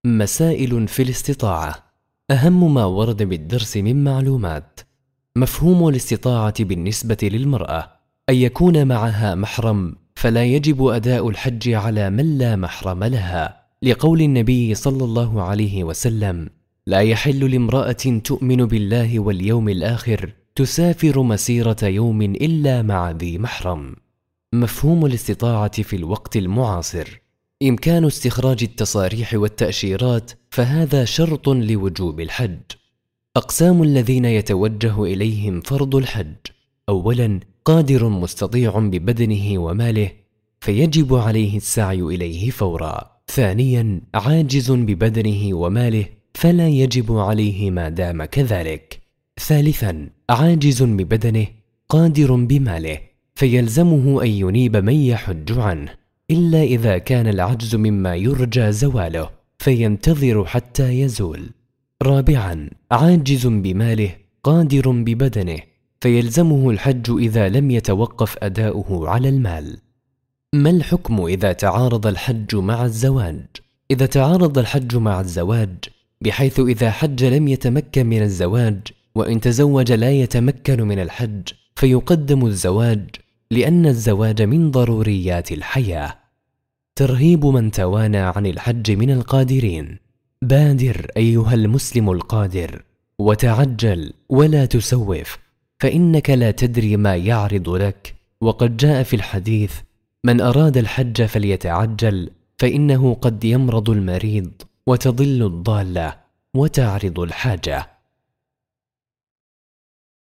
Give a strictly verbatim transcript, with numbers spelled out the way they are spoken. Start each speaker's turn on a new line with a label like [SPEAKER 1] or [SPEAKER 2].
[SPEAKER 1] مسائل في الاستطاعة. أهم ما ورد بالدرس من معلومات: مفهوم الاستطاعة بالنسبة للمرأة أن يكون معها محرم، فلا يجب أداء الحج على من لا محرم لها، لقول النبي صلى الله عليه وسلم: لا يحل لامرأة تؤمن بالله واليوم الآخر تسافر مسيرة يوم إلا مع ذي محرم. مفهوم الاستطاعة في الوقت المعاصر: إمكان استخراج التصاريح والتأشيرات، فهذا شرط لوجوب الحج. أقسام الذين يتوجه إليهم فرض الحج: أولاً، قادر مستطيع ببدنه وماله، فيجب عليه السعي إليه فوراً. ثانياً، عاجز ببدنه وماله، فلا يجب عليه ما دام كذلك. ثالثاً، عاجز ببدنه قادر بماله، فيلزمه أن ينيب من يحج عنه، إلا إذا كان العجز مما يرجى زواله، فينتظر حتى يزول. رابعاً، عاجز بماله قادر ببدنه، فيلزمه الحج إذا لم يتوقف أداؤه على المال. ما الحكم إذا تعارض الحج مع الزواج؟ إذا تعارض الحج مع الزواج، بحيث إذا حج لم يتمكن من الزواج، وإن تزوج لا يتمكن من الحج، فيقدم الزواج، لأن الزواج من ضروريات الحياة. ترهيب من توانى عن الحج من القادرين: بادر أيها المسلم القادر، وتعجل ولا تسوف، فإنك لا تدري ما يعرض لك. وقد جاء في الحديث: من أراد الحج فليتعجل، فإنه قد يمرض المريض، وتضل الضالة، وتعرض الحاجة.